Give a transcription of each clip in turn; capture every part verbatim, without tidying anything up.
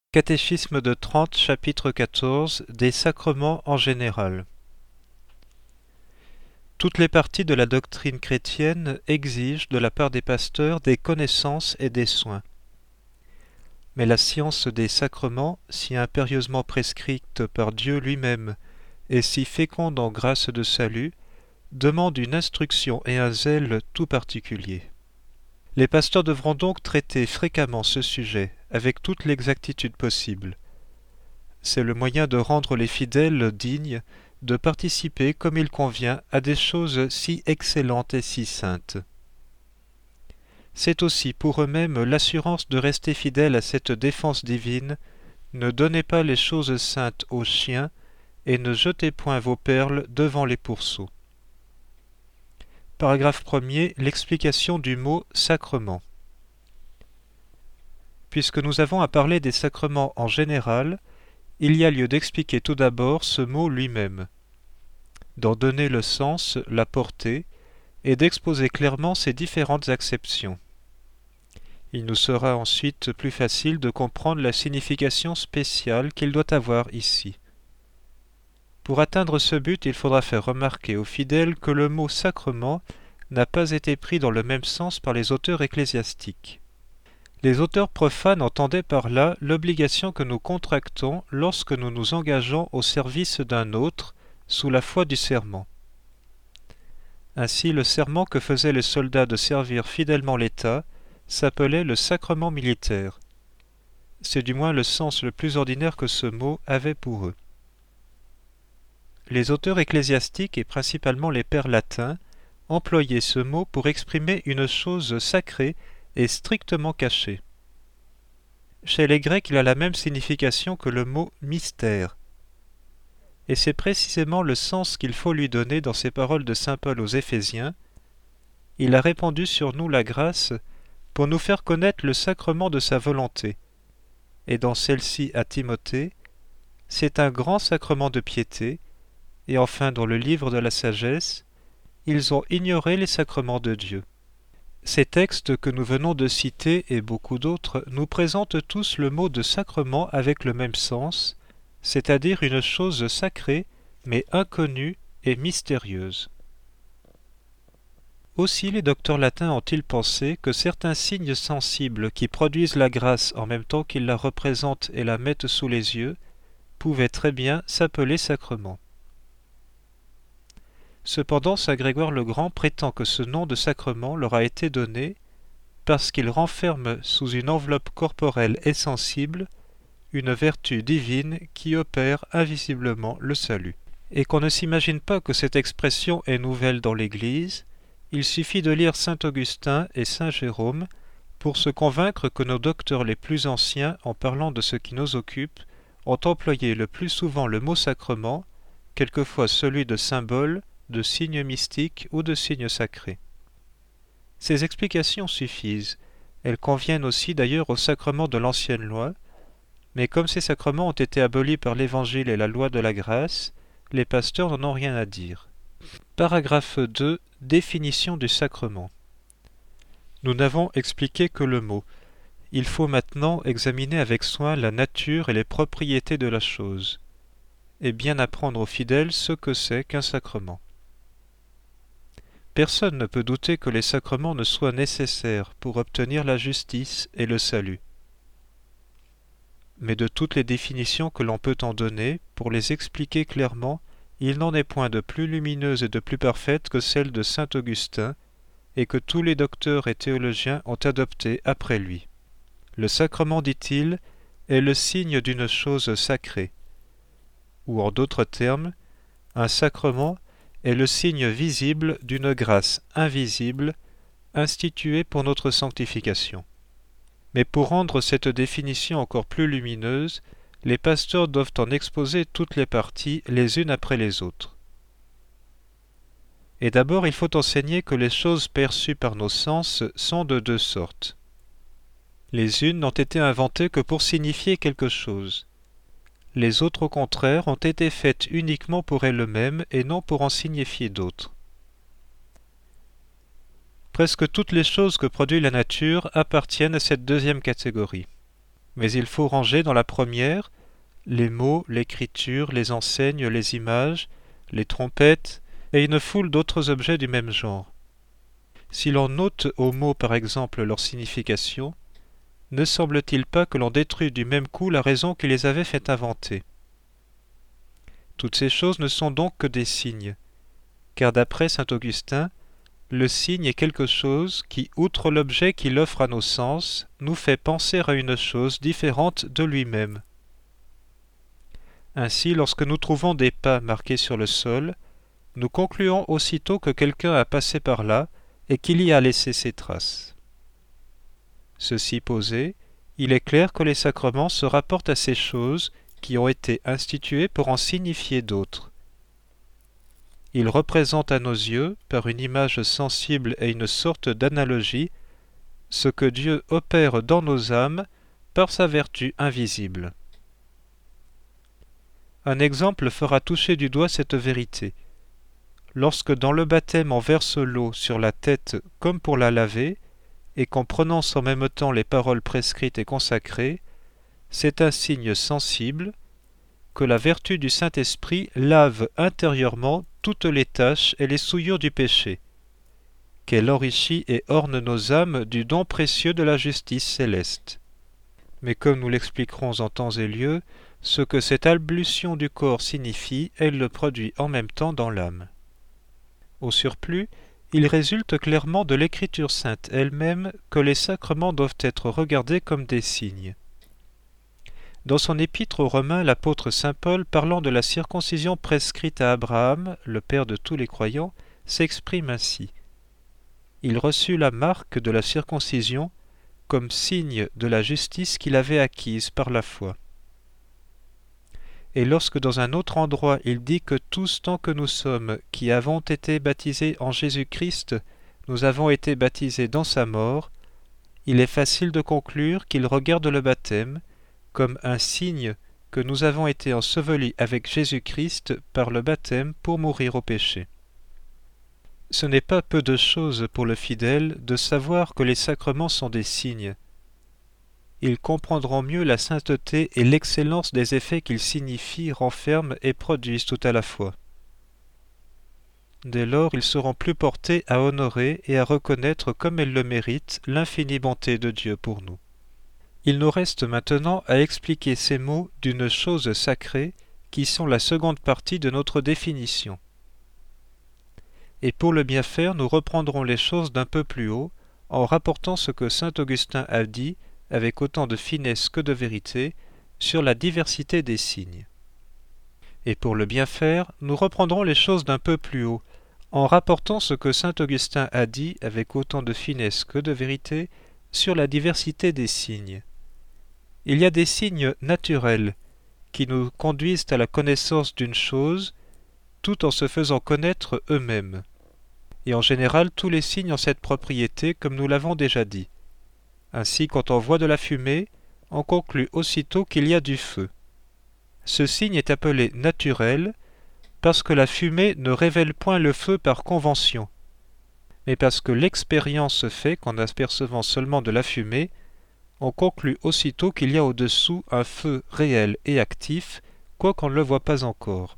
Catéchisme de Trente, chapitre quatorze, des sacrements en général. Toutes les parties de la doctrine chrétienne exigent de la part des pasteurs des connaissances et des soins. Mais la science des sacrements, si impérieusement prescrite par Dieu lui-même et si féconde en grâce de salut, demande une instruction et un zèle tout particuliers. Les pasteurs devront donc traiter fréquemment ce sujet avec toute l'exactitude possible. C'est le moyen de rendre les fidèles dignes de participer comme il convient à des choses si excellentes et si saintes. C'est aussi pour eux-mêmes l'assurance de rester fidèles à cette défense divine. Ne donnez pas les choses saintes aux chiens et ne jetez point vos perles devant les pourceaux. Paragraphe premier. L'explication du mot « sacrement ». Puisque nous avons à parler des sacrements en général, il y a lieu d'expliquer tout d'abord ce mot lui-même, d'en donner le sens, la portée, et d'exposer clairement ses différentes acceptions. Il nous sera ensuite plus facile de comprendre la signification spéciale qu'il doit avoir ici. Pour atteindre ce but, il faudra faire remarquer aux fidèles que le mot « sacrement » n'a pas été pris dans le même sens par les auteurs ecclésiastiques. Les auteurs profanes entendaient par là l'obligation que nous contractons lorsque nous nous engageons au service d'un autre sous la foi du serment. Ainsi, le serment que faisaient les soldats de servir fidèlement l'État s'appelait le sacrement militaire. C'est du moins le sens le plus ordinaire que ce mot avait pour eux. Les auteurs ecclésiastiques, et principalement les pères latins, employaient ce mot pour exprimer une chose sacrée et strictement cachée. Chez les Grecs, il a la même signification que le mot « mystère ». Et c'est précisément le sens qu'il faut lui donner dans ces paroles de saint Paul aux Éphésiens. Il a répandu sur nous la grâce pour nous faire connaître le sacrement de sa volonté. Et dans celle-ci à Timothée, c'est un grand sacrement de piété. Et enfin dans le livre de la sagesse, ils ont ignoré les sacrements de Dieu. Ces textes que nous venons de citer et beaucoup d'autres nous présentent tous le mot de sacrement avec le même sens, c'est-à-dire une chose sacrée mais inconnue et mystérieuse. Aussi les docteurs latins ont-ils pensé que certains signes sensibles qui produisent la grâce en même temps qu'ils la représentent et la mettent sous les yeux pouvaient très bien s'appeler sacrements. Cependant, saint Grégoire le Grand prétend que ce nom de sacrement leur a été donné parce qu'il renferme sous une enveloppe corporelle et sensible une vertu divine qui opère invisiblement le salut. Et qu'on ne s'imagine pas que cette expression est nouvelle dans l'Église, il suffit de lire saint Augustin et saint Jérôme pour se convaincre que nos docteurs les plus anciens, en parlant de ce qui nous occupe, ont employé le plus souvent le mot sacrement, quelquefois celui de symbole, de signes mystiques ou de signes sacrés. Ces explications suffisent. Elles conviennent aussi d'ailleurs aux sacrements de l'ancienne loi, mais comme ces sacrements ont été abolis par l'Évangile et la loi de la grâce, les pasteurs n'en ont rien à dire. Paragraphe deux. Définition du sacrement. Nous n'avons expliqué que le mot. Il faut maintenant examiner avec soin la nature et les propriétés de la chose, et bien apprendre aux fidèles ce que c'est qu'un sacrement. Personne ne peut douter que les sacrements ne soient nécessaires pour obtenir la justice et le salut. Mais de toutes les définitions que l'on peut en donner, pour les expliquer clairement, il n'en est point de plus lumineuse et de plus parfaite que celle de saint Augustin, et que tous les docteurs et théologiens ont adopté après lui. Le sacrement, dit-il, est le signe d'une chose sacrée. Ou en d'autres termes, un sacrement est le signe visible d'une grâce invisible instituée pour notre sanctification. Mais pour rendre cette définition encore plus lumineuse, les pasteurs doivent en exposer toutes les parties les unes après les autres. Et d'abord, il faut enseigner que les choses perçues par nos sens sont de deux sortes. Les unes n'ont été inventées que pour signifier quelque chose. Les autres, au contraire, ont été faites uniquement pour elles-mêmes et non pour en signifier d'autres. Presque toutes les choses que produit la nature appartiennent à cette deuxième catégorie. mais il faut ranger dans la première les mots, l'écriture, les enseignes, les images, les trompettes et une foule d'autres objets du même genre. Si l'on ôte aux mots par exemple leur signification, ne semble-t-il pas que l'on détruit du même coup la raison qui les avait fait inventer? Toutes ces choses ne sont donc que des signes, car d'après saint Augustin, le signe est quelque chose qui, outre l'objet qu'il offre à nos sens, nous fait penser à une chose différente de lui-même. Ainsi, lorsque nous trouvons des pas marqués sur le sol, nous concluons aussitôt que quelqu'un a passé par là et qu'il y a laissé ses traces. Ceci posé, il est clair que les sacrements se rapportent à ces choses qui ont été instituées pour en signifier d'autres. Ils représentent à nos yeux, par une image sensible et une sorte d'analogie, ce que Dieu opère dans nos âmes par sa vertu invisible. Un exemple fera toucher du doigt cette vérité. Lorsque dans le baptême on verse l'eau sur la tête comme pour la laver, et qu'on prononce en même temps les paroles prescrites et consacrées, c'est un signe sensible que la vertu du Saint-Esprit lave intérieurement toutes les taches et les souillures du péché, qu'elle enrichit et orne nos âmes du don précieux de la justice céleste. Mais comme nous l'expliquerons en temps et lieu, ce que cette ablution du corps signifie, elle le produit en même temps dans l'âme. Au surplus, il résulte clairement de l'Écriture sainte elle-même que les sacrements doivent être regardés comme des signes. Dans son épître aux Romains, l'apôtre saint Paul, parlant de la circoncision prescrite à Abraham, le père de tous les croyants, s'exprime ainsi. Il reçut la marque de la circoncision comme signe de la justice qu'il avait acquise par la foi. Et lorsque dans un autre endroit il dit que tous tant que nous sommes, qui avons été baptisés en Jésus-Christ, nous avons été baptisés dans sa mort, il est facile de conclure qu'il regarde le baptême comme un signe que nous avons été ensevelis avec Jésus-Christ par le baptême pour mourir au péché. Ce n'est pas peu de chose pour le fidèle de savoir que les sacrements sont des signes. Ils comprendront mieux la sainteté et l'excellence des effets qu'ils signifient, renferment et produisent tout à la fois. Dès lors, ils seront plus portés à honorer et à reconnaître comme elles le méritent l'infinie bonté de Dieu pour nous. Il nous reste maintenant à expliquer ces mots d'une chose sacrée qui sont la seconde partie de notre définition. Et pour le bien faire, nous reprendrons les choses d'un peu plus haut en rapportant ce que saint Augustin a dit avec autant de finesse que de vérité sur la diversité des signes. Et pour le bien faire, nous reprendrons les choses d'un peu plus haut en rapportant ce que saint Augustin a dit avec autant de finesse que de vérité sur la diversité des signes. Il y a des signes naturels qui nous conduisent à la connaissance d'une chose tout en se faisant connaître eux-mêmes. Et en général, tous les signes ont cette propriété comme nous l'avons déjà dit. Ainsi, quand on voit de la fumée, on conclut aussitôt qu'il y a du feu. Ce signe est appelé naturel parce que la fumée ne révèle point le feu par convention, mais parce que l'expérience fait qu'en apercevant seulement de la fumée, on conclut aussitôt qu'il y a au-dessous un feu réel et actif, quoiqu'on ne le voit pas encore.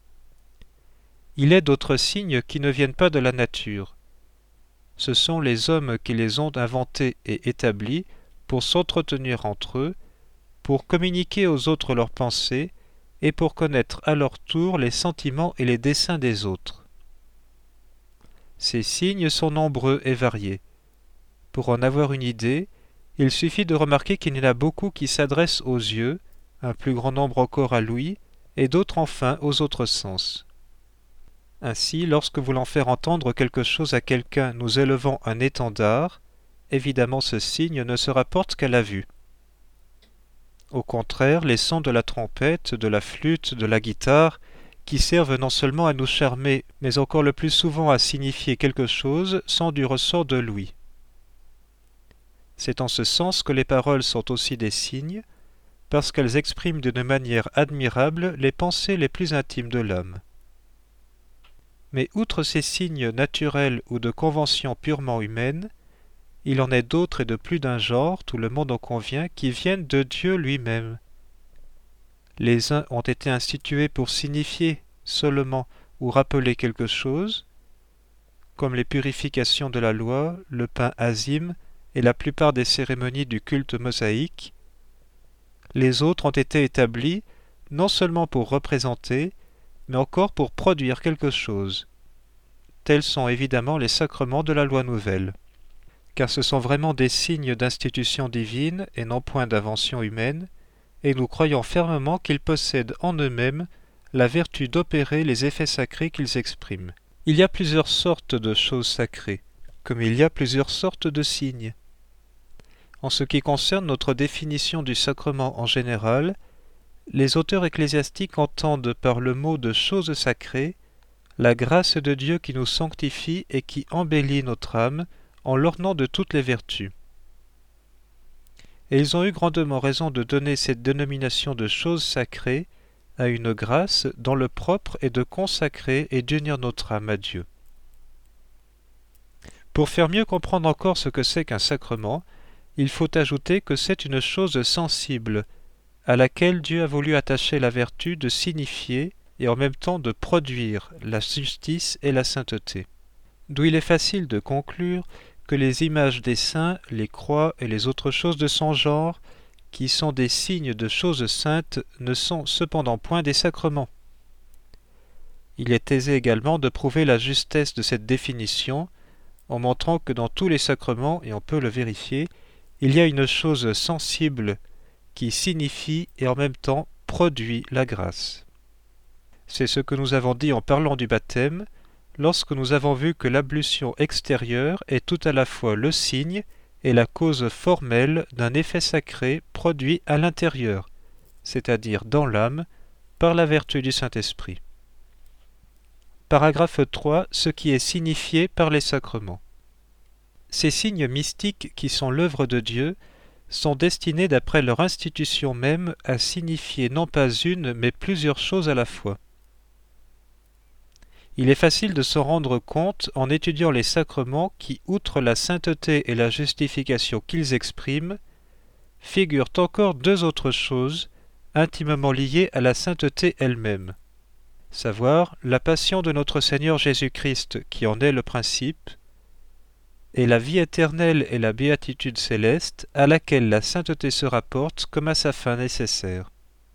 Il est d'autres signes qui ne viennent pas de la nature. Ce sont les hommes qui les ont inventés et établis pour s'entretenir entre eux, pour communiquer aux autres leurs pensées et pour connaître à leur tour les sentiments et les desseins des autres. Ces signes sont nombreux et variés. Pour en avoir une idée, il suffit de remarquer qu'il y en a beaucoup qui s'adressent aux yeux, un plus grand nombre encore à l'ouïe, et d'autres enfin aux autres sens. Ainsi, lorsque voulant faire entendre quelque chose à quelqu'un, nous élevons un étendard, évidemment ce signe ne se rapporte qu'à la vue. Au contraire, les sons de la trompette, de la flûte, de la guitare, qui servent non seulement à nous charmer, mais encore le plus souvent à signifier quelque chose, sont du ressort de l'ouïe. C'est en ce sens que les paroles sont aussi des signes, parce qu'elles expriment d'une manière admirable les pensées les plus intimes de l'homme. Mais outre ces signes naturels ou de convention purement humaine, il en est d'autres et de plus d'un genre, tout le monde en convient, qui viennent de Dieu lui-même. Les uns ont été institués pour signifier seulement ou rappeler quelque chose, comme les purifications de la loi, le pain azime et la plupart des cérémonies du culte mosaïque. Les autres ont été établis non seulement pour représenter, mais encore pour produire quelque chose. Tels sont évidemment les sacrements de la loi nouvelle, car ce sont vraiment des signes d'institution divine et non point d'invention humaine, et nous croyons fermement qu'ils possèdent en eux-mêmes la vertu d'opérer les effets sacrés qu'ils expriment. Il y a plusieurs sortes de choses sacrées, comme il y a plusieurs sortes de signes. En ce qui concerne notre définition du sacrement en général, les auteurs ecclésiastiques entendent par le mot de choses sacrées la grâce de Dieu qui nous sanctifie et qui embellit notre âme en l'ornant de toutes les vertus. Et ils ont eu grandement raison de donner cette dénomination de choses sacrées à une grâce dont le propre est de consacrer et d'unir notre âme à Dieu. Pour faire mieux comprendre encore ce que c'est qu'un sacrement, il faut ajouter que c'est une chose sensible, à laquelle Dieu a voulu attacher la vertu de signifier et en même temps de produire la justice et la sainteté. D'où il est facile de conclure que les images des saints, les croix et les autres choses de son genre, qui sont des signes de choses saintes, ne sont cependant point des sacrements. Il est aisé également de prouver la justesse de cette définition, en montrant que dans tous les sacrements, et on peut le vérifier, il y a une chose sensible qui signifie et en même temps produit la grâce. C'est ce que nous avons dit en parlant du baptême, lorsque nous avons vu que l'ablution extérieure est tout à la fois le signe et la cause formelle d'un effet sacré produit à l'intérieur, c'est-à-dire dans l'âme, par la vertu du Saint-Esprit. Paragraphe trois. Ce qui est signifié par les sacrements. Ces signes mystiques qui sont l'œuvre de Dieu sont destinés d'après leur institution même à signifier non pas une mais plusieurs choses à la fois. Il est facile de se rendre compte en étudiant les sacrements qui, outre la sainteté et la justification qu'ils expriment, figurent encore deux autres choses intimement liées à la sainteté elle-même, savoir la passion de notre Seigneur Jésus-Christ qui en est le principe, et la vie éternelle et la béatitude céleste à laquelle la sainteté se rapporte comme à sa fin nécessaire.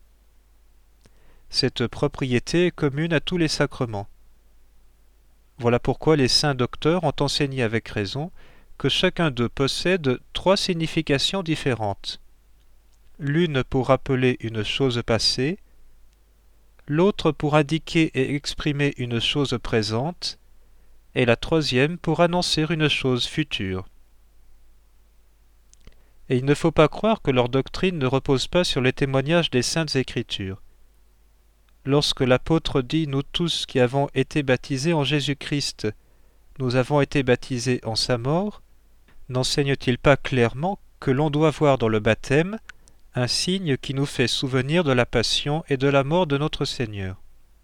Cette propriété est commune à tous les sacrements. Voilà pourquoi les saints docteurs ont enseigné avec raison que chacun d'eux possède trois significations différentes. L'une pour rappeler une chose passée, l'autre pour indiquer et exprimer une chose présente, et la troisième pour annoncer une chose future. Et il ne faut pas croire que leur doctrine ne repose pas sur les témoignages des Saintes Écritures. Lorsque l'apôtre dit « Nous tous qui avons été baptisés en Jésus-Christ, nous avons été baptisés en sa mort », n'enseigne-t-il pas clairement que l'on doit voir dans le baptême un signe qui nous fait souvenir de la passion et de la mort de notre Seigneur?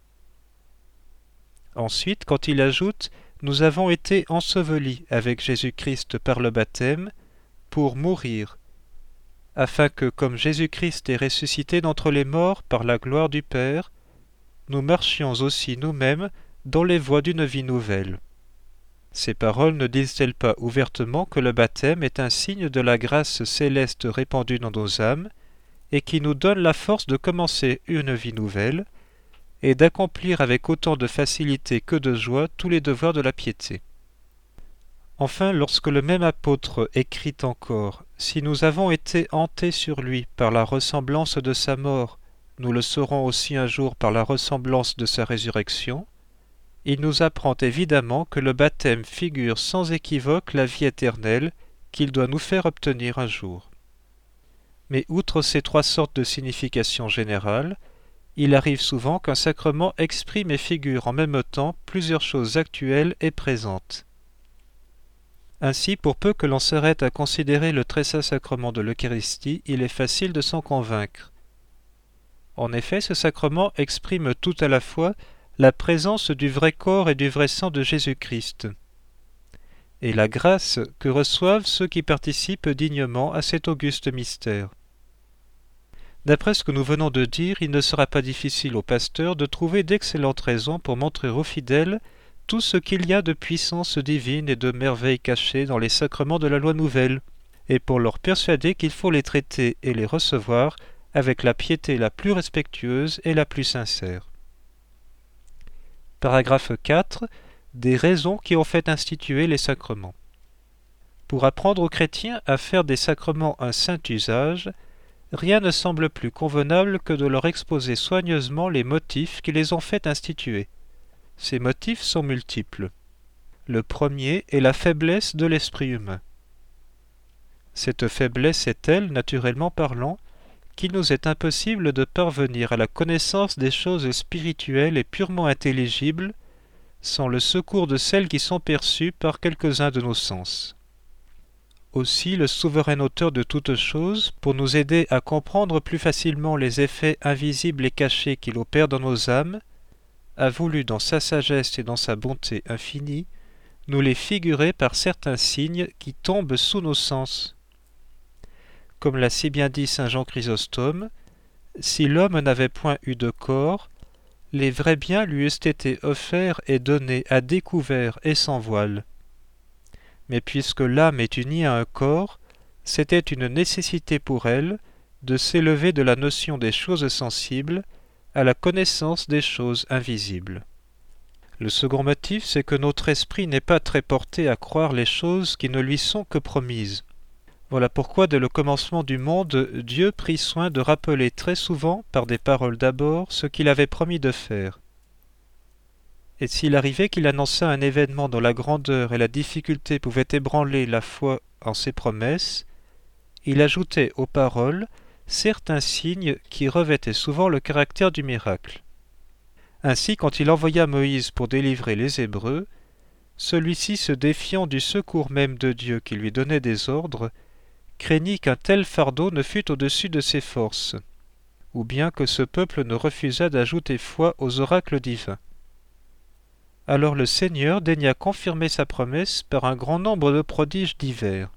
Ensuite, quand il ajoute « Nous avons été ensevelis avec Jésus-Christ par le baptême pour mourir, afin que, comme Jésus-Christ est ressuscité d'entre les morts par la gloire du Père, nous marchions aussi nous-mêmes dans les voies d'une vie nouvelle. » Ces paroles ne disent-elles pas ouvertement que le baptême est un signe de la grâce céleste répandue dans nos âmes et qui nous donne la force de commencer une vie nouvelle et d'accomplir avec autant de facilité que de joie tous les devoirs de la piété? Enfin, lorsque le même apôtre écrit encore « Si nous avons été hantés sur lui par la ressemblance de sa mort, nous le serons aussi un jour par la ressemblance de sa résurrection », il nous apprend évidemment que le baptême figure sans équivoque la vie éternelle qu'il doit nous faire obtenir un jour. Mais outre ces trois sortes de significations générales, il arrive souvent qu'un sacrement exprime et figure en même temps plusieurs choses actuelles et présentes. Ainsi, pour peu que l'on s'arrête à considérer le très saint sacrement de l'Eucharistie, il est facile de s'en convaincre. En effet, ce sacrement exprime tout à la fois la présence du vrai corps et du vrai sang de Jésus-Christ. et la grâce que reçoivent ceux qui participent dignement à cet auguste mystère. D'après ce que nous venons de dire, il ne sera pas difficile au pasteur de trouver d'excellentes raisons pour montrer aux fidèles tout ce qu'il y a de puissance divine et de merveilles cachées dans les sacrements de la loi nouvelle, et pour leur persuader qu'il faut les traiter et les recevoir avec la piété la plus respectueuse et la plus sincère. Paragraphe quatre. Des raisons qui ont fait instituer les sacrements. Pour apprendre aux chrétiens à faire des sacrements un saint usage, rien ne semble plus convenable que de leur exposer soigneusement les motifs qui les ont fait instituer. Ces motifs sont multiples. Le premier est la faiblesse de l'esprit humain. Cette faiblesse est telle, naturellement parlant, qu'il nous est impossible de parvenir à la connaissance des choses spirituelles et purement intelligibles sans le secours de celles qui sont perçues par quelques-uns de nos sens. Aussi, le souverain auteur de toutes choses, pour nous aider à comprendre plus facilement les effets invisibles et cachés qu'il opère dans nos âmes, a voulu, dans sa sagesse et dans sa bonté infinie, nous les figurer par certains signes qui tombent sous nos sens. Comme l'a si bien dit saint Jean Chrysostome, si l'homme n'avait point eu de corps, les vrais biens lui eussent été offerts et donnés à découvert et sans voile. Mais puisque l'âme est unie à un corps, c'était une nécessité pour elle de s'élever de la notion des choses sensibles à la connaissance des choses invisibles. Le second motif, c'est que notre esprit n'est pas très porté à croire les choses qui ne lui sont que promises. Voilà pourquoi, dès le commencement du monde, Dieu prit soin de rappeler très souvent, par des paroles d'abord, ce qu'il avait promis de faire. Et s'il arrivait qu'il annonçât un événement dont la grandeur et la difficulté pouvaient ébranler la foi en ses promesses, il ajoutait aux paroles certains signes qui revêtaient souvent le caractère du miracle. Ainsi, quand il envoya Moïse pour délivrer les Hébreux, celui-ci, se défiant du secours même de Dieu qui lui donnait des ordres, craignit qu'un tel fardeau ne fût au-dessus de ses forces, ou bien que ce peuple ne refusât d'ajouter foi aux oracles divins. Alors le Seigneur daigna confirmer sa promesse par un grand nombre de prodiges divers.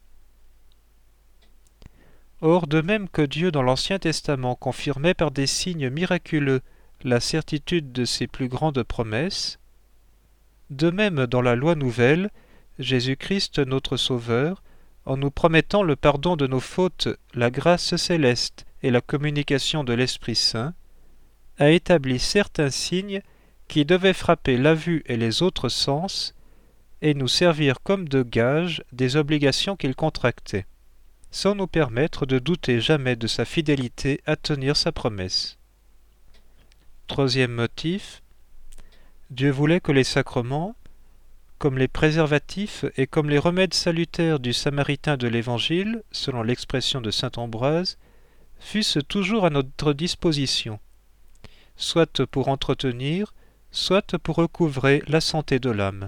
Or, de même que Dieu dans l'Ancien Testament confirmait par des signes miraculeux la certitude de ses plus grandes promesses, de même dans la Loi nouvelle, Jésus-Christ notre Sauveur, en nous promettant le pardon de nos fautes, la grâce céleste et la communication de l'Esprit Saint, a établi certains signes qui devaient frapper la vue et les autres sens et nous servir comme de gages des obligations qu'il contractait, sans nous permettre de douter jamais de sa fidélité à tenir sa promesse. Troisième motif, Dieu voulait que les sacrements, comme les préservatifs et comme les remèdes salutaires du Samaritain de l'Évangile, selon l'expression de saint Ambroise, fussent toujours à notre disposition, soit pour entretenir, soit pour recouvrer la santé de l'âme.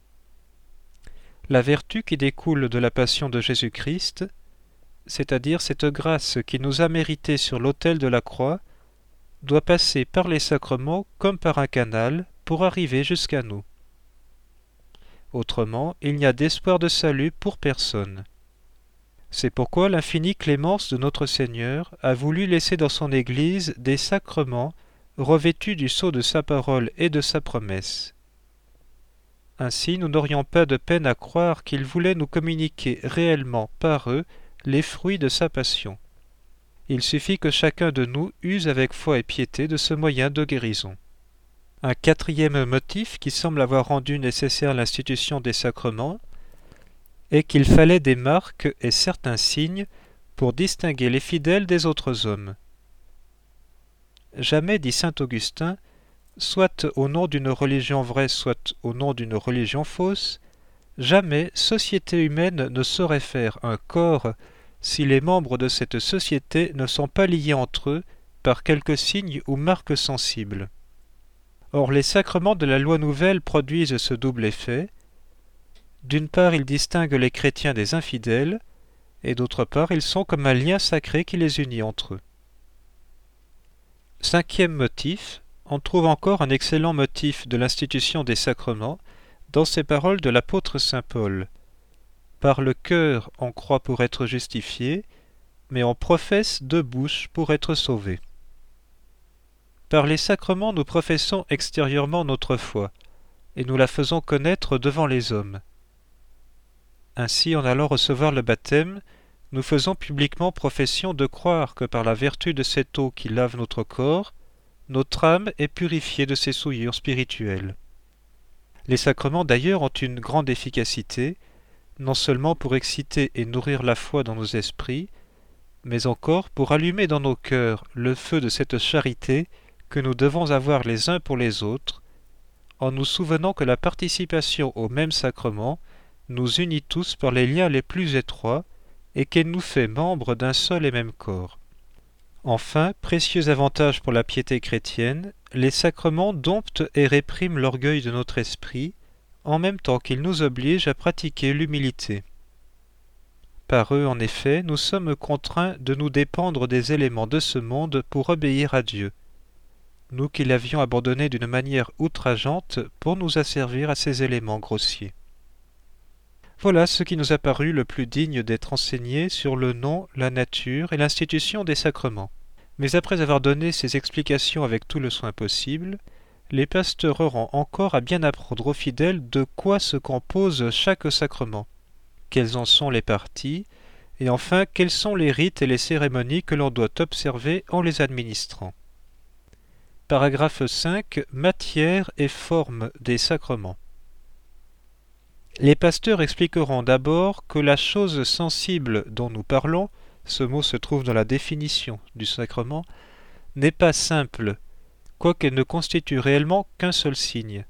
La vertu qui découle de la passion de Jésus-Christ, c'est-à-dire cette grâce qui nous a mérité sur l'autel de la croix, doit passer par les sacrements comme par un canal pour arriver jusqu'à nous. Autrement, il n'y a d'espoir de salut pour personne. C'est pourquoi l'infinie clémence de notre Seigneur a voulu laisser dans son Église des sacrements revêtus du sceau de sa parole et de sa promesse. Ainsi, nous n'aurions pas de peine à croire qu'il voulait nous communiquer réellement par eux les fruits de sa passion. Il suffit que chacun de nous use avec foi et piété de ce moyen de guérison. Un quatrième motif qui semble avoir rendu nécessaire l'institution des sacrements est qu'il fallait des marques et certains signes pour distinguer les fidèles des autres hommes. Jamais, dit saint Augustin, soit au nom d'une religion vraie, soit au nom d'une religion fausse, jamais société humaine ne saurait faire un corps si les membres de cette société ne sont pas liés entre eux par quelques signes ou marques sensibles. Or, les sacrements de la loi nouvelle produisent ce double effet. D'une part, ils distinguent les chrétiens des infidèles, et d'autre part, ils sont comme un lien sacré qui les unit entre eux. Cinquième motif, on trouve encore un excellent motif de l'institution des sacrements dans ces paroles de l'apôtre saint Paul. Par le cœur, on croit pour être justifié, mais on professe de bouche pour être sauvé. Par les sacrements, nous professons extérieurement notre foi, et nous la faisons connaître devant les hommes. Ainsi, en allant recevoir le baptême, nous faisons publiquement profession de croire que par la vertu de cette eau qui lave notre corps, notre âme est purifiée de ses souillures spirituelles. Les sacrements d'ailleurs ont une grande efficacité, non seulement pour exciter et nourrir la foi dans nos esprits, mais encore pour allumer dans nos cœurs le feu de cette charité que nous devons avoir les uns pour les autres, en nous souvenant que la participation au même sacrement nous unit tous par les liens les plus étroits et qu'elle nous fait membres d'un seul et même corps. Enfin, précieux avantage pour la piété chrétienne, les sacrements domptent et répriment l'orgueil de notre esprit, en même temps qu'ils nous obligent à pratiquer l'humilité. Par eux, en effet, nous sommes contraints de nous dépendre des éléments de ce monde pour obéir à Dieu, nous qui l'avions abandonné d'une manière outrageante pour nous asservir à ces éléments grossiers. Voilà ce qui nous a paru le plus digne d'être enseigné sur le nom, la nature et l'institution des sacrements. Mais après avoir donné ces explications avec tout le soin possible, les pasteurs auront encore à bien apprendre aux fidèles de quoi se compose chaque sacrement, quelles en sont les parties, et enfin quels sont les rites et les cérémonies que l'on doit observer en les administrant. Paragraphe cinq. Matière et forme des sacrements. Les pasteurs expliqueront d'abord que la chose sensible dont nous parlons, ce mot se trouve dans la définition du sacrement, n'est pas simple, quoiqu'elle ne constitue réellement qu'un seul signe.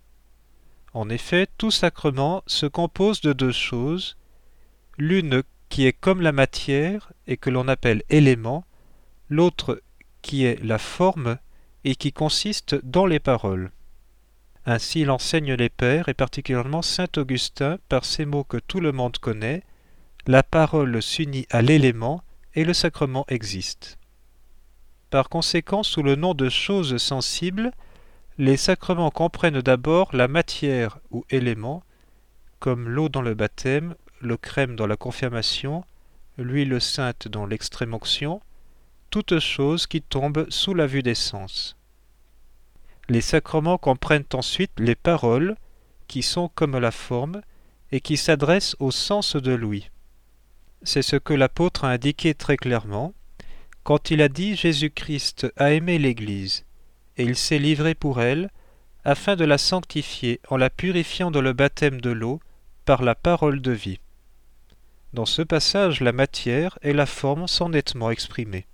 En effet, tout sacrement se compose de deux choses, l'une qui est comme la matière et que l'on appelle élément, l'autre qui est la forme et qui consiste dans les paroles. Ainsi l'enseignent les pères et particulièrement saint Augustin par ces mots que tout le monde connaît, la parole s'unit à l'élément et le sacrement existe. Par conséquent, sous le nom de choses sensibles, les sacrements comprennent d'abord la matière ou élément, comme l'eau dans le baptême, le crème dans la confirmation, l'huile sainte dans l'extrême-onction, toutes choses qui tombent sous la vue des sens. Les sacrements comprennent ensuite les paroles, qui sont comme la forme, et qui s'adressent au sens de l'ouïe. C'est ce que l'apôtre a indiqué très clairement, quand il a dit « Jésus-Christ a aimé l'Église, et il s'est livré pour elle, afin de la sanctifier en la purifiant dans le baptême de l'eau, par la parole de vie. » Dans ce passage, la matière et la forme sont nettement exprimées.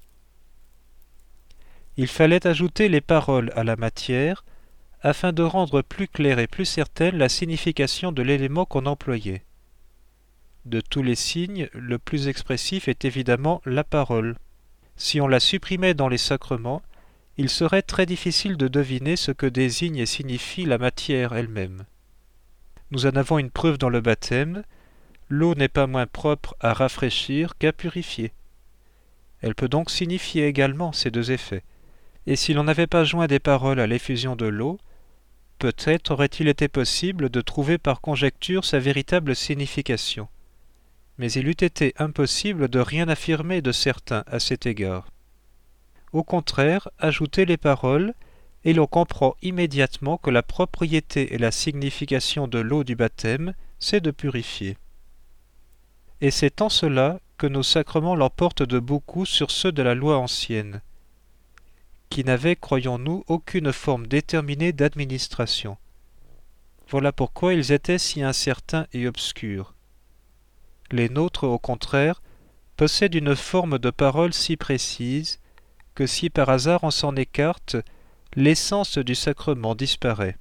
Il fallait ajouter les paroles à la matière, afin de rendre plus claire et plus certaine la signification de l'élément qu'on employait. De tous les signes, le plus expressif est évidemment la parole. Si on la supprimait dans les sacrements, il serait très difficile de deviner ce que désigne et signifie la matière elle-même. Nous en avons une preuve dans le baptême, l'eau n'est pas moins propre à rafraîchir qu'à purifier. Elle peut donc signifier également ces deux effets. Et si l'on n'avait pas joint des paroles à l'effusion de l'eau, peut-être aurait-il été possible de trouver par conjecture sa véritable signification. Mais il eût été impossible de rien affirmer de certain à cet égard. Au contraire, ajoutez les paroles, et l'on comprend immédiatement que la propriété et la signification de l'eau du baptême, c'est de purifier. Et c'est en cela que nos sacrements l'emportent de beaucoup sur ceux de la loi ancienne, qui n'avaient, croyons-nous, aucune forme déterminée d'administration. Voilà pourquoi ils étaient si incertains et obscurs. Les nôtres, au contraire, possèdent une forme de parole si précise que si par hasard on s'en écarte, l'essence du sacrement disparaît.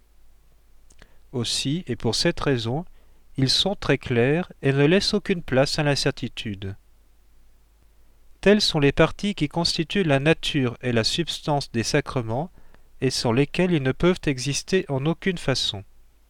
Aussi, et pour cette raison, ils sont très clairs et ne laissent aucune place à l'incertitude. Telles sont les parties qui constituent la nature et la substance des sacrements et sans lesquelles ils ne peuvent exister en aucune façon.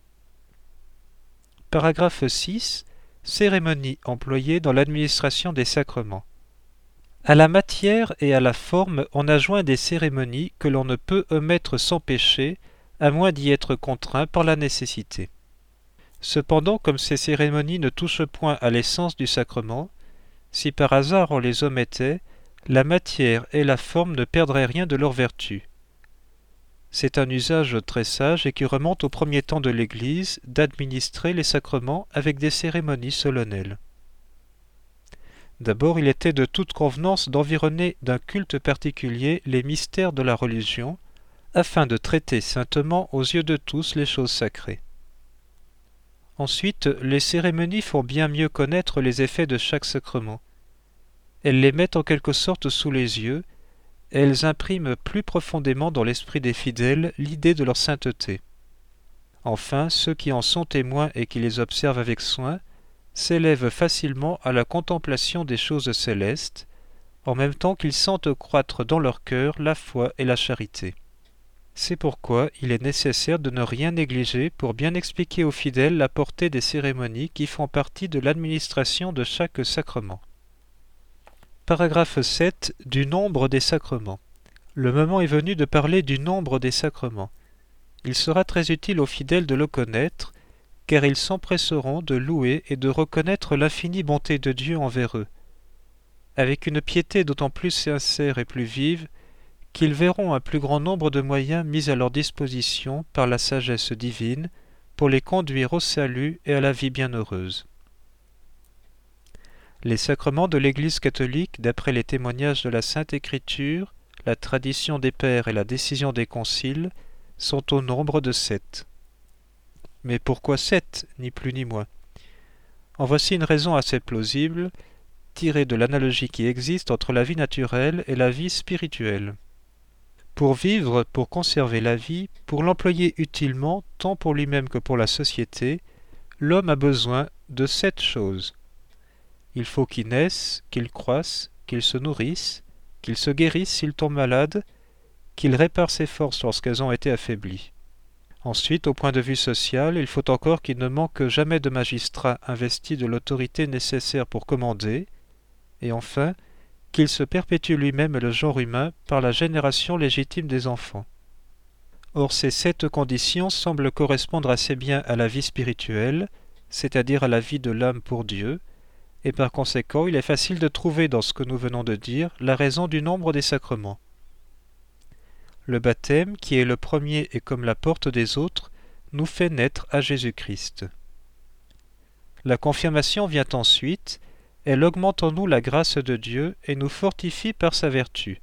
Paragraphe six. Cérémonies employées dans l'administration des sacrements. À la matière et à la forme, on a joint des cérémonies que l'on ne peut omettre sans péché, à moins d'y être contraint par la nécessité. Cependant, comme ces cérémonies ne touchent point à l'essence du sacrement, si par hasard on les omettait, la matière et la forme ne perdraient rien de leur vertu. C'est un usage très sage et qui remonte au premier temps de l'Église d'administrer les sacrements avec des cérémonies solennelles. D'abord, il était de toute convenance d'environner d'un culte particulier les mystères de la religion, afin de traiter saintement aux yeux de tous les choses sacrées. Ensuite, les cérémonies font bien mieux connaître les effets de chaque sacrement. Elles les mettent en quelque sorte sous les yeux, et elles impriment plus profondément dans l'esprit des fidèles l'idée de leur sainteté. Enfin, ceux qui en sont témoins et qui les observent avec soin s'élèvent facilement à la contemplation des choses célestes, en même temps qu'ils sentent croître dans leur cœur la foi et la charité. C'est pourquoi il est nécessaire de ne rien négliger pour bien expliquer aux fidèles la portée des cérémonies qui font partie de l'administration de chaque sacrement. Paragraphe sept. Du nombre des sacrements. Le moment est venu de parler du nombre des sacrements. Il sera très utile aux fidèles de le connaître, car ils s'empresseront de louer et de reconnaître l'infinie bonté de Dieu envers eux, avec une piété d'autant plus sincère et plus vive qu'ils verront un plus grand nombre de moyens mis à leur disposition par la sagesse divine pour les conduire au salut et à la vie bienheureuse. Les sacrements de l'Église catholique, d'après les témoignages de la Sainte Écriture, la tradition des pères et la décision des conciles, sont au nombre de sept. Mais pourquoi sept, ni plus ni moins? En voici une raison assez plausible, tirée de l'analogie qui existe entre la vie naturelle et la vie spirituelle. Pour vivre, pour conserver la vie, pour l'employer utilement, tant pour lui-même que pour la société, l'homme a besoin de sept choses. Il faut qu'il naisse, qu'il croisse, qu'il se nourrisse, qu'il se guérisse s'il tombe malade, qu'il répare ses forces lorsqu'elles ont été affaiblies. Ensuite, au point de vue social, il faut encore qu'il ne manque jamais de magistrat investi de l'autorité nécessaire pour commander, et enfin, qu'il se perpétue lui-même et le genre humain par la génération légitime des enfants. Or ces sept conditions semblent correspondre assez bien à la vie spirituelle, c'est-à-dire à la vie de l'âme pour Dieu, et par conséquent il est facile de trouver dans ce que nous venons de dire la raison du nombre des sacrements. Le baptême, qui est le premier et comme la porte des autres, nous fait naître à Jésus-Christ. La confirmation vient ensuite, elle augmente en nous la grâce de Dieu et nous fortifie par sa vertu.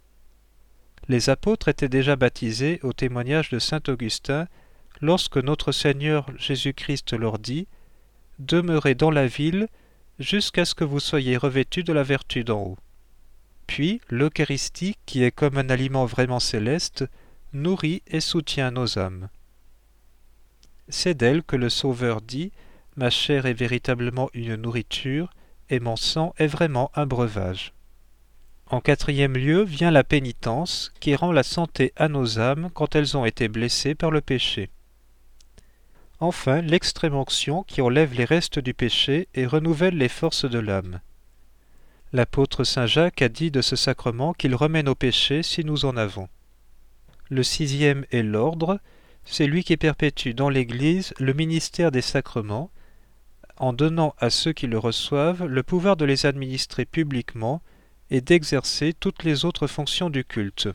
Les apôtres étaient déjà baptisés au témoignage de saint Augustin lorsque notre Seigneur Jésus-Christ leur dit « Demeurez dans la ville jusqu'à ce que vous soyez revêtus de la vertu d'en haut. » Puis l'Eucharistie, qui est comme un aliment vraiment céleste, nourrit et soutient nos âmes. C'est d'elle que le Sauveur dit « Ma chair est véritablement une nourriture, et mon sang est vraiment un breuvage. » En quatrième lieu vient la pénitence, qui rend la santé à nos âmes quand elles ont été blessées par le péché. Enfin, l'extrême-onction qui enlève les restes du péché et renouvelle les forces de l'âme. L'apôtre saint Jacques a dit de ce sacrement qu'il remet nos péchés si nous en avons. Le sixième est l'ordre, c'est lui qui perpétue dans l'Église le ministère des sacrements, en donnant à ceux qui le reçoivent le pouvoir de les administrer publiquement et d'exercer toutes les autres fonctions du culte.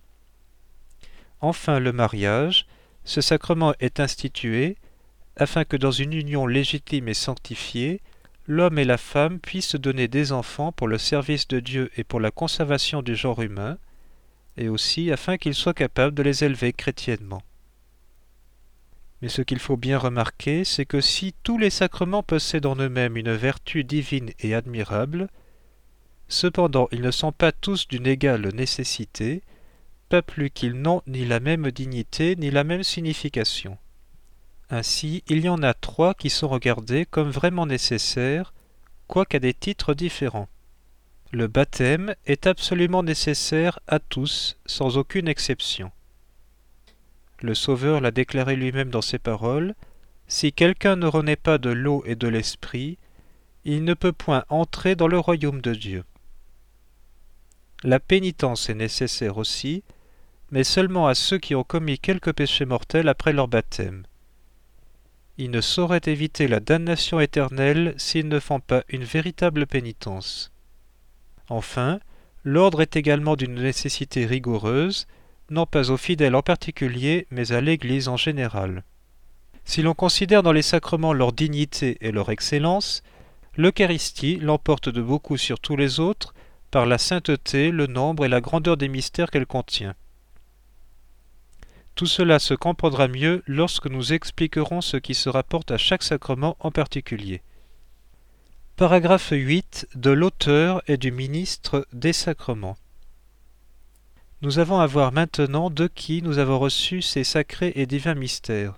Enfin, le mariage, ce sacrement est institué afin que dans une union légitime et sanctifiée, l'homme et la femme puissent donner des enfants pour le service de Dieu et pour la conservation du genre humain, et aussi afin qu'ils soient capables de les élever chrétiennement. Mais ce qu'il faut bien remarquer, c'est que si tous les sacrements possèdent en eux-mêmes une vertu divine et admirable, cependant ils ne sont pas tous d'une égale nécessité, pas plus qu'ils n'ont ni la même dignité ni la même signification. Ainsi, il y en a trois qui sont regardés comme vraiment nécessaires, quoiqu'à des titres différents. Le baptême est absolument nécessaire à tous, sans aucune exception. Le Sauveur l'a déclaré lui-même dans ses paroles, « Si quelqu'un ne renaît pas de l'eau et de l'esprit, il ne peut point entrer dans le royaume de Dieu. » La pénitence est nécessaire aussi, mais seulement à ceux qui ont commis quelques péchés mortels après leur baptême. Ils ne sauraient éviter la damnation éternelle s'ils ne font pas une véritable pénitence. Enfin, l'ordre est également d'une nécessité rigoureuse, non pas aux fidèles en particulier, mais à l'Église en général. Si l'on considère dans les sacrements leur dignité et leur excellence, l'Eucharistie l'emporte de beaucoup sur tous les autres par la sainteté, le nombre et la grandeur des mystères qu'elle contient. Tout cela se comprendra mieux lorsque nous expliquerons ce qui se rapporte à chaque sacrement en particulier. Paragraphe huit de l'auteur et du ministre des sacrements. Nous avons à voir maintenant de qui nous avons reçu ces sacrés et divins mystères.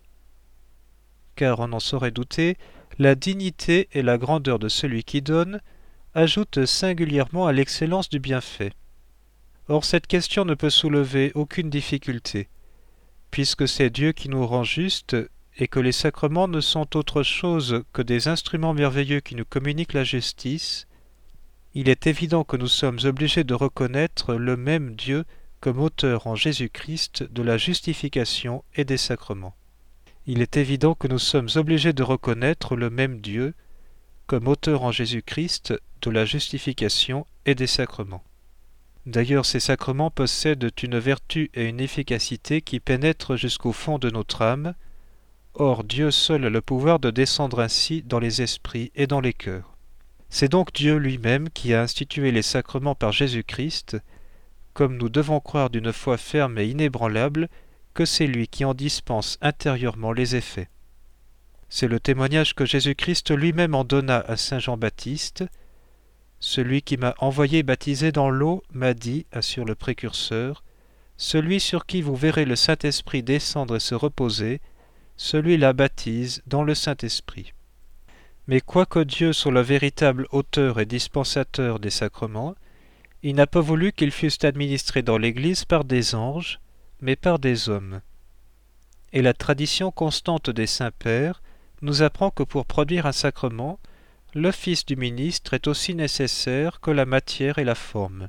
Car on n'en saurait douter, la dignité et la grandeur de celui qui donne ajoutent singulièrement à l'excellence du bienfait. Or cette question ne peut soulever aucune difficulté, puisque c'est Dieu qui nous rend justes et que les sacrements ne sont autre chose que des instruments merveilleux qui nous communiquent la justice, il est évident que nous sommes obligés de reconnaître le même Dieu comme auteur en Jésus-Christ de la justification et des sacrements. Il est évident que nous sommes obligés de reconnaître le même Dieu comme auteur en Jésus-Christ de la justification et des sacrements. D'ailleurs, ces sacrements possèdent une vertu et une efficacité qui pénètrent jusqu'au fond de notre âme. Or, Dieu seul a le pouvoir de descendre ainsi dans les esprits et dans les cœurs. C'est donc Dieu lui-même qui a institué les sacrements par Jésus-Christ, comme nous devons croire d'une foi ferme et inébranlable que c'est lui qui en dispense intérieurement les effets. C'est le témoignage que Jésus-Christ lui-même en donna à saint Jean-Baptiste. Celui qui m'a envoyé baptiser dans l'eau m'a dit, assure le précurseur, celui sur qui vous verrez le Saint-Esprit descendre et se reposer, celui-là baptise dans le Saint-Esprit. Mais quoique Dieu soit le véritable auteur et dispensateur des sacrements, il n'a pas voulu qu'ils fussent administrés dans l'Église par des anges, mais par des hommes. Et la tradition constante des saints-pères nous apprend que pour produire un sacrement, l'office du ministre est aussi nécessaire que la matière et la forme.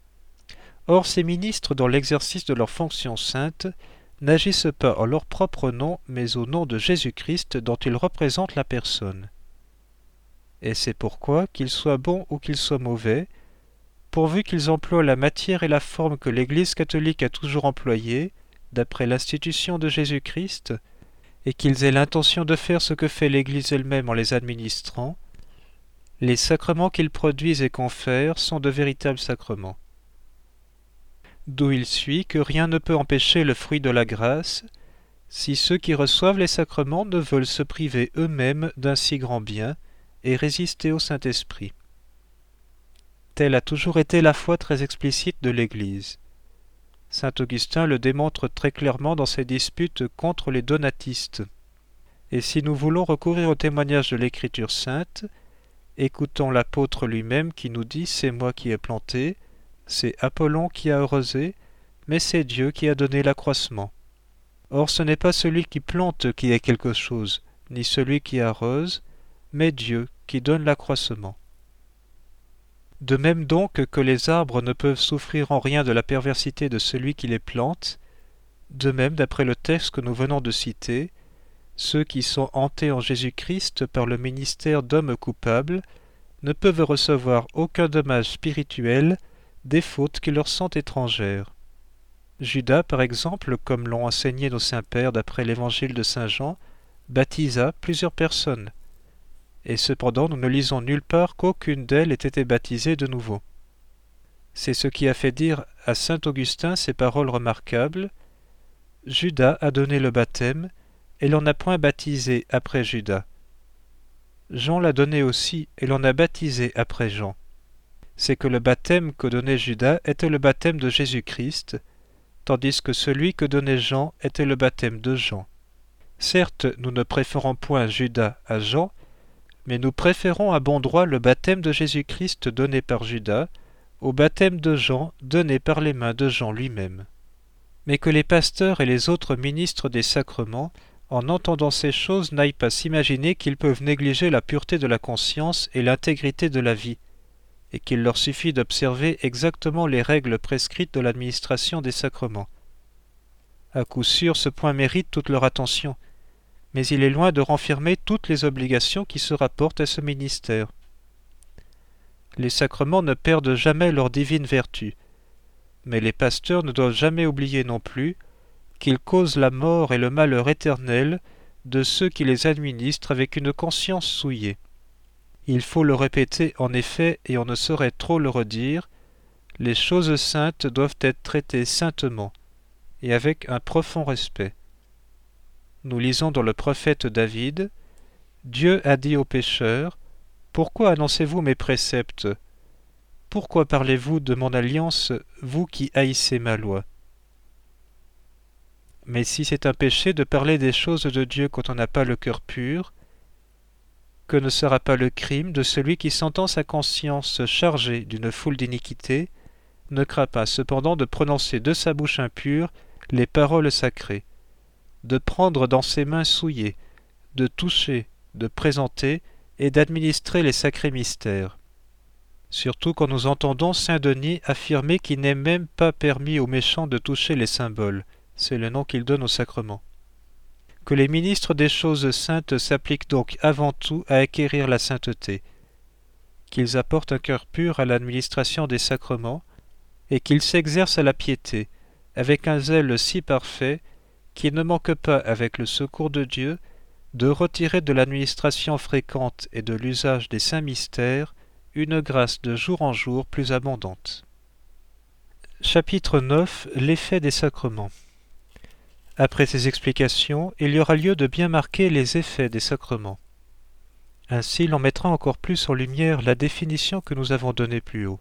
Or ces ministres, dans l'exercice de leurs fonctions saintes, n'agissent pas en leur propre nom, mais au nom de Jésus-Christ dont ils représentent la personne. Et c'est pourquoi, qu'ils soient bons ou qu'ils soient mauvais, pourvu qu'ils emploient la matière et la forme que l'Église catholique a toujours employées, d'après l'institution de Jésus-Christ, et qu'ils aient l'intention de faire ce que fait l'Église elle-même en les administrant, les sacrements qu'ils produisent et confèrent sont de véritables sacrements. D'où il suit que rien ne peut empêcher le fruit de la grâce, si ceux qui reçoivent les sacrements ne veulent se priver eux-mêmes d'un si grand bien et résister au Saint-Esprit. Telle a toujours été la foi très explicite de l'Église. Saint Augustin le démontre très clairement dans ses disputes contre les donatistes. Et si nous voulons recourir au témoignage de l'Écriture sainte, écoutons l'apôtre lui-même qui nous dit « C'est moi qui ai planté, c'est Apollon qui a arrosé, mais c'est Dieu qui a donné l'accroissement. » Or ce n'est pas celui qui plante qui est quelque chose, ni celui qui arrose, mais Dieu qui donne l'accroissement. De même donc que les arbres ne peuvent souffrir en rien de la perversité de celui qui les plante, de même, d'après le texte que nous venons de citer, ceux qui sont hantés en Jésus-Christ par le ministère d'hommes coupables ne peuvent recevoir aucun dommage spirituel des fautes qui leur sont étrangères. Judas, par exemple, comme l'ont enseigné nos saints-pères d'après l'évangile de saint Jean, baptisa plusieurs personnes. Et cependant nous ne lisons nulle part qu'aucune d'elles ait été baptisée de nouveau. C'est ce qui a fait dire à saint Augustin ces paroles remarquables. Judas a donné le baptême, et l'on n'a point baptisé après Judas. Jean l'a donné aussi, et l'on a baptisé après Jean. C'est que le baptême que donnait Judas était le baptême de Jésus-Christ, tandis que celui que donnait Jean était le baptême de Jean. Certes, nous ne préférons point Judas à Jean, mais nous préférons à bon droit le baptême de Jésus-Christ donné par Judas au baptême de Jean donné par les mains de Jean lui-même. Mais que les pasteurs et les autres ministres des sacrements, en entendant ces choses, n'aillent pas s'imaginer qu'ils peuvent négliger la pureté de la conscience et l'intégrité de la vie, et qu'il leur suffit d'observer exactement les règles prescrites de l'administration des sacrements. À coup sûr, ce point mérite toute leur attention, mais il est loin de renfermer toutes les obligations qui se rapportent à ce ministère. Les sacrements ne perdent jamais leur divine vertu, mais les pasteurs ne doivent jamais oublier non plus qu'ils causent la mort et le malheur éternel de ceux qui les administrent avec une conscience souillée. Il faut le répéter en effet, et on ne saurait trop le redire, les choses saintes doivent être traitées saintement, et avec un profond respect. Nous lisons dans le prophète David, « Dieu a dit aux pécheurs, « Pourquoi annoncez-vous mes préceptes ? Pourquoi parlez-vous de mon alliance, vous qui haïssez ma loi ?» Mais si c'est un péché de parler des choses de Dieu quand on n'a pas le cœur pur, que ne sera pas le crime de celui qui sentant sa conscience chargée d'une foule d'iniquités, ne craint pas cependant de prononcer de sa bouche impure les paroles sacrées, de prendre dans ses mains souillées, de toucher, de présenter et d'administrer les sacrés mystères. Surtout quand nous entendons saint Denis affirmer qu'il n'est même pas permis aux méchants de toucher les symboles, c'est le nom qu'il donne au sacrement. Que les ministres des choses saintes s'appliquent donc avant tout à acquérir la sainteté, qu'ils apportent un cœur pur à l'administration des sacrements, et qu'ils s'exercent à la piété, avec un zèle si parfait qu'il ne manque pas, avec le secours de Dieu, de retirer de l'administration fréquente et de l'usage des saints mystères une grâce de jour en jour plus abondante. Chapitre neuf. L'effet des sacrements. Après ces explications, il y aura lieu de bien marquer les effets des sacrements. Ainsi, l'on mettra encore plus en lumière la définition que nous avons donnée plus haut.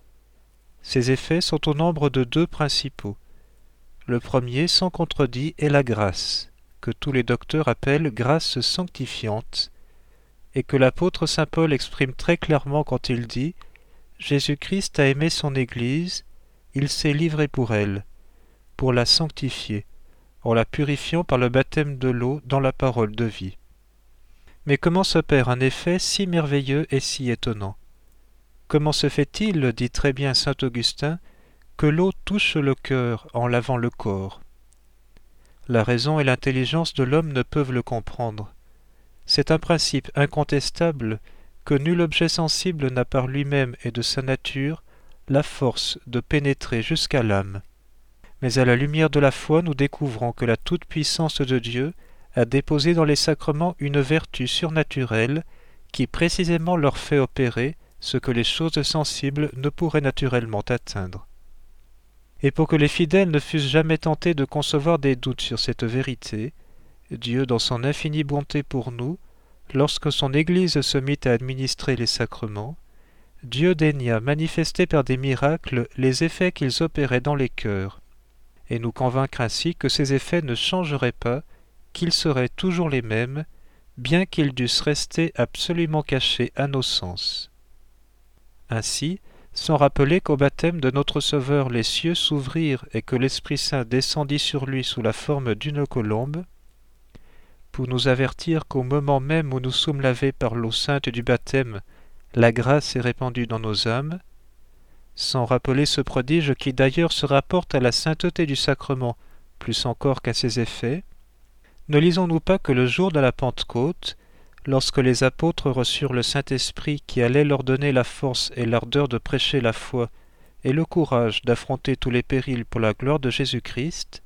Ces effets sont au nombre de deux principaux. Le premier, sans contredit, est la grâce, que tous les docteurs appellent grâce sanctifiante, et que l'apôtre saint Paul exprime très clairement quand il dit « Jésus-Christ a aimé son Église, il s'est livré pour elle, pour la sanctifier, en la purifiant par le baptême de l'eau dans la parole de vie. » Mais comment s'opère un effet si merveilleux et si étonnant? Comment se fait-il, dit très bien saint Augustin, que l'eau touche le cœur en lavant le corps? La raison et l'intelligence de l'homme ne peuvent le comprendre. C'est un principe incontestable que nul objet sensible n'a par lui-même et de sa nature la force de pénétrer jusqu'à l'âme. Mais à la lumière de la foi, nous découvrons que la toute-puissance de Dieu a déposé dans les sacrements une vertu surnaturelle qui précisément leur fait opérer ce que les choses sensibles ne pourraient naturellement atteindre. Et pour que les fidèles ne fussent jamais tentés de concevoir des doutes sur cette vérité, Dieu, dans son infinie bonté pour nous, lorsque son Église se mit à administrer les sacrements, Dieu daigna manifester par des miracles les effets qu'ils opéraient dans les cœurs, et nous convaincre ainsi que ces effets ne changeraient pas, qu'ils seraient toujours les mêmes, bien qu'ils dussent rester absolument cachés à nos sens. Ainsi, sans rappeler qu'au baptême de notre Sauveur les cieux s'ouvrirent et que l'Esprit Saint descendit sur lui sous la forme d'une colombe, pour nous avertir qu'au moment même où nous sommes lavés par l'eau sainte du baptême, la grâce est répandue dans nos âmes, sans rappeler ce prodige qui d'ailleurs se rapporte à la sainteté du sacrement, plus encore qu'à ses effets, ne lisons-nous pas que le jour de la Pentecôte, lorsque les apôtres reçurent le Saint-Esprit qui allait leur donner la force et l'ardeur de prêcher la foi et le courage d'affronter tous les périls pour la gloire de Jésus-Christ,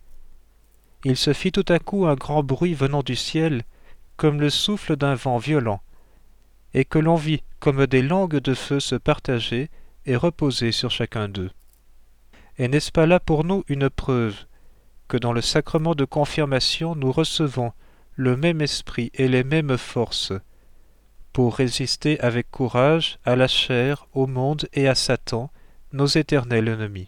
il se fit tout à coup un grand bruit venant du ciel, comme le souffle d'un vent violent, et que l'on vit comme des langues de feu se partager et reposer sur chacun d'eux. Et n'est-ce pas là pour nous une preuve que dans le sacrement de confirmation nous recevons le même esprit et les mêmes forces pour résister avec courage à la chair, au monde et à Satan, nos éternels ennemis.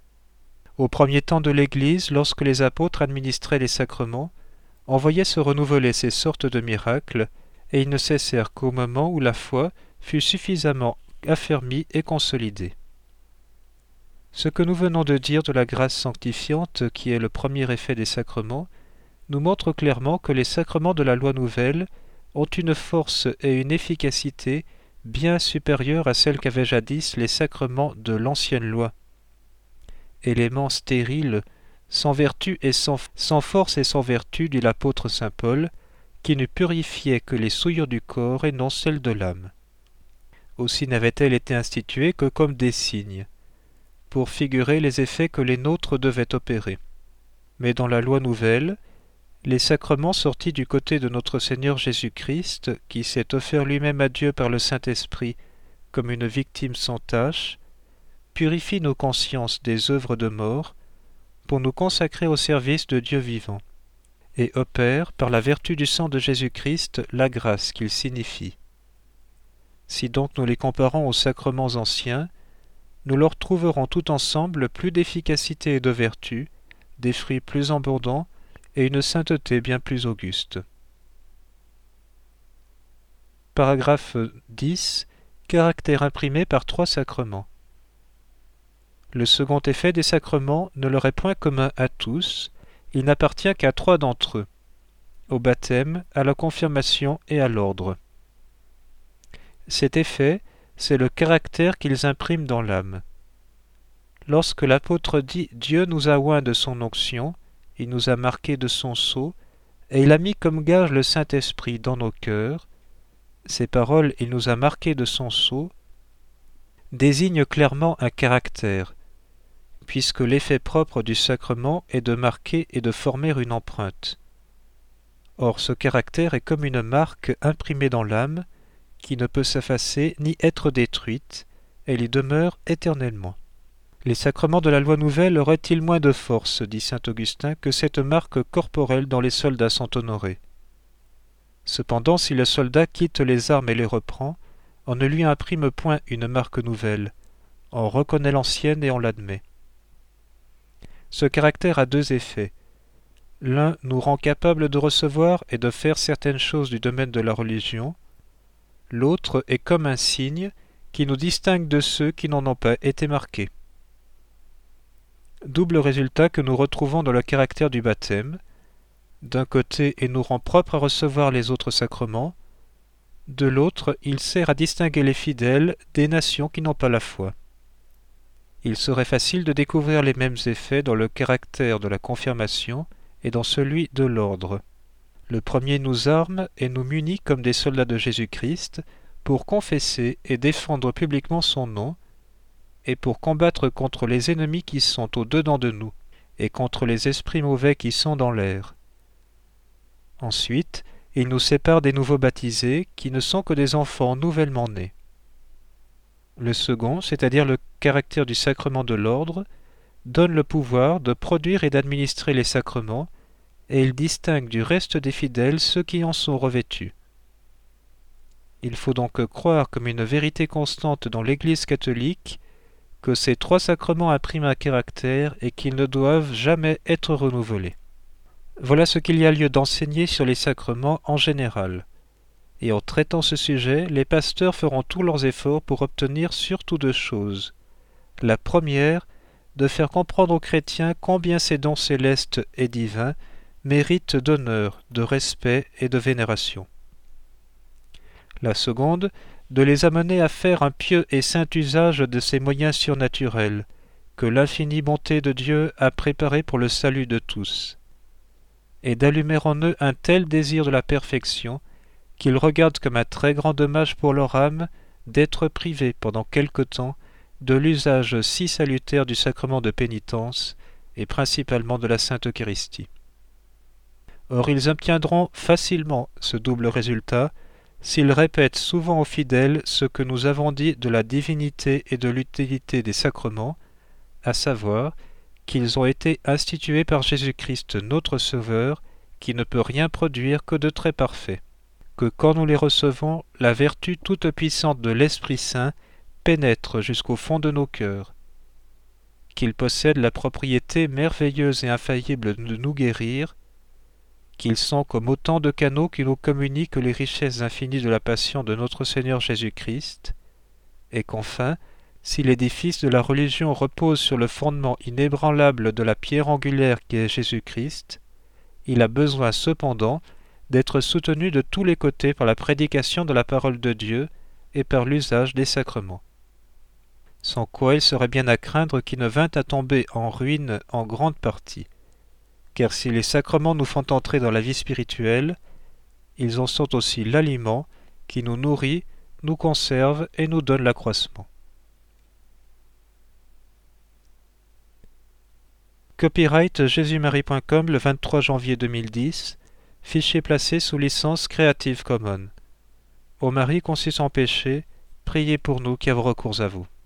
Au premier temps de l'Église, lorsque les apôtres administraient les sacrements, on voyait se renouveler ces sortes de miracles, et ils ne cessèrent qu'au moment où la foi fut suffisamment affermie et consolidée. Ce que nous venons de dire de la grâce sanctifiante, qui est le premier effet des sacrements, nous montre clairement que les sacrements de la loi nouvelle ont une force et une efficacité bien supérieures à celles qu'avaient jadis les sacrements de l'ancienne loi. Éléments stériles, sans vertu et sans, sans force et sans vertu, dit l'apôtre saint Paul, qui ne purifiait que les souillures du corps et non celles de l'âme. Aussi n'avait-elle été instituée que comme des signes, pour figurer les effets que les nôtres devaient opérer. Mais dans la loi nouvelle, les sacrements sortis du côté de notre Seigneur Jésus-Christ, qui s'est offert lui-même à Dieu par le Saint-Esprit comme une victime sans tache, purifient nos consciences des œuvres de mort pour nous consacrer au service de Dieu vivant, et opèrent par la vertu du sang de Jésus-Christ la grâce qu'il signifie. Si donc nous les comparons aux sacrements anciens, nous leur trouverons tout ensemble plus d'efficacité et de vertu, des fruits plus abondants et une sainteté bien plus auguste. Paragraphe dix. Caractère imprimé par trois sacrements. Le second effet des sacrements ne leur est point commun à tous, il n'appartient qu'à trois d'entre eux, au baptême, à la confirmation et à l'ordre. Cet effet, c'est le caractère qu'ils impriment dans l'âme. Lorsque l'apôtre dit « Dieu nous a oints de son onction », il nous a marqués de son sceau, et il a mis comme gage le Saint-Esprit dans nos cœurs, ces paroles « il nous a marqués de son sceau » désignent clairement un caractère, puisque l'effet propre du sacrement est de marquer et de former une empreinte. Or ce caractère est comme une marque imprimée dans l'âme, qui ne peut s'effacer ni être détruite, elle y demeure éternellement. Les sacrements de la loi nouvelle auraient-ils moins de force, dit saint Augustin, que cette marque corporelle dont les soldats sont honorés? Cependant, si le soldat quitte les armes et les reprend, on ne lui imprime point une marque nouvelle, on reconnaît l'ancienne et on l'admet. Ce caractère a deux effets. L'un nous rend capables de recevoir et de faire certaines choses du domaine de la religion, l'autre est comme un signe qui nous distingue de ceux qui n'en ont pas été marqués. Double résultat que nous retrouvons dans le caractère du baptême. D'un côté, il nous rend propres à recevoir les autres sacrements, de l'autre, il sert à distinguer les fidèles des nations qui n'ont pas la foi. Il serait facile de découvrir les mêmes effets dans le caractère de la confirmation et dans celui de l'ordre. Le premier nous arme et nous munit comme des soldats de Jésus-Christ pour confesser et défendre publiquement son nom, et pour combattre contre les ennemis qui sont au-dedans de nous, et contre les esprits mauvais qui sont dans l'air. Ensuite, il nous sépare des nouveaux baptisés, qui ne sont que des enfants nouvellement nés. Le second, c'est-à-dire le caractère du sacrement de l'ordre, donne le pouvoir de produire et d'administrer les sacrements, et il distingue du reste des fidèles ceux qui en sont revêtus. Il faut donc croire comme une vérité constante dans l'Église catholique que ces trois sacrements impriment un caractère et qu'ils ne doivent jamais être renouvelés. Voilà ce qu'il y a lieu d'enseigner sur les sacrements en général. Et en traitant ce sujet, les pasteurs feront tous leurs efforts pour obtenir surtout deux choses. La première, de faire comprendre aux chrétiens combien ces dons célestes et divins méritent d'honneur, de respect et de vénération. La seconde, de les amener à faire un pieux et saint usage de ces moyens surnaturels que l'infinie bonté de Dieu a préparés pour le salut de tous, et d'allumer en eux un tel désir de la perfection qu'ils regardent comme un très grand dommage pour leur âme d'être privés pendant quelque temps de l'usage si salutaire du sacrement de pénitence et principalement de la Sainte Eucharistie. Or ils obtiendront facilement ce double résultat s'ils répètent souvent aux fidèles ce que nous avons dit de la divinité et de l'utilité des sacrements, à savoir qu'ils ont été institués par Jésus-Christ notre Sauveur, qui ne peut rien produire que de très parfait, que quand nous les recevons, la vertu toute puissante de l'Esprit Saint pénètre jusqu'au fond de nos cœurs, qu'ils possèdent la propriété merveilleuse et infaillible de nous guérir, qu'ils sont comme autant de canaux qui nous communiquent les richesses infinies de la passion de notre Seigneur Jésus-Christ, et qu'enfin, si l'édifice de la religion repose sur le fondement inébranlable de la pierre angulaire qui est Jésus-Christ, il a besoin cependant d'être soutenu de tous les côtés par la prédication de la parole de Dieu et par l'usage des sacrements. Sans quoi il serait bien à craindre qu'il ne vînt à tomber en ruine en grande partie. Car si les sacrements nous font entrer dans la vie spirituelle, ils en sont aussi l'aliment qui nous nourrit, nous conserve et nous donne l'accroissement. Copyright jésus-marie point com le vingt-trois janvier deux mille dix, fichier placé sous licence Creative Commons. Ô Marie conçue sans péché, priez pour nous qui avons recours à vous.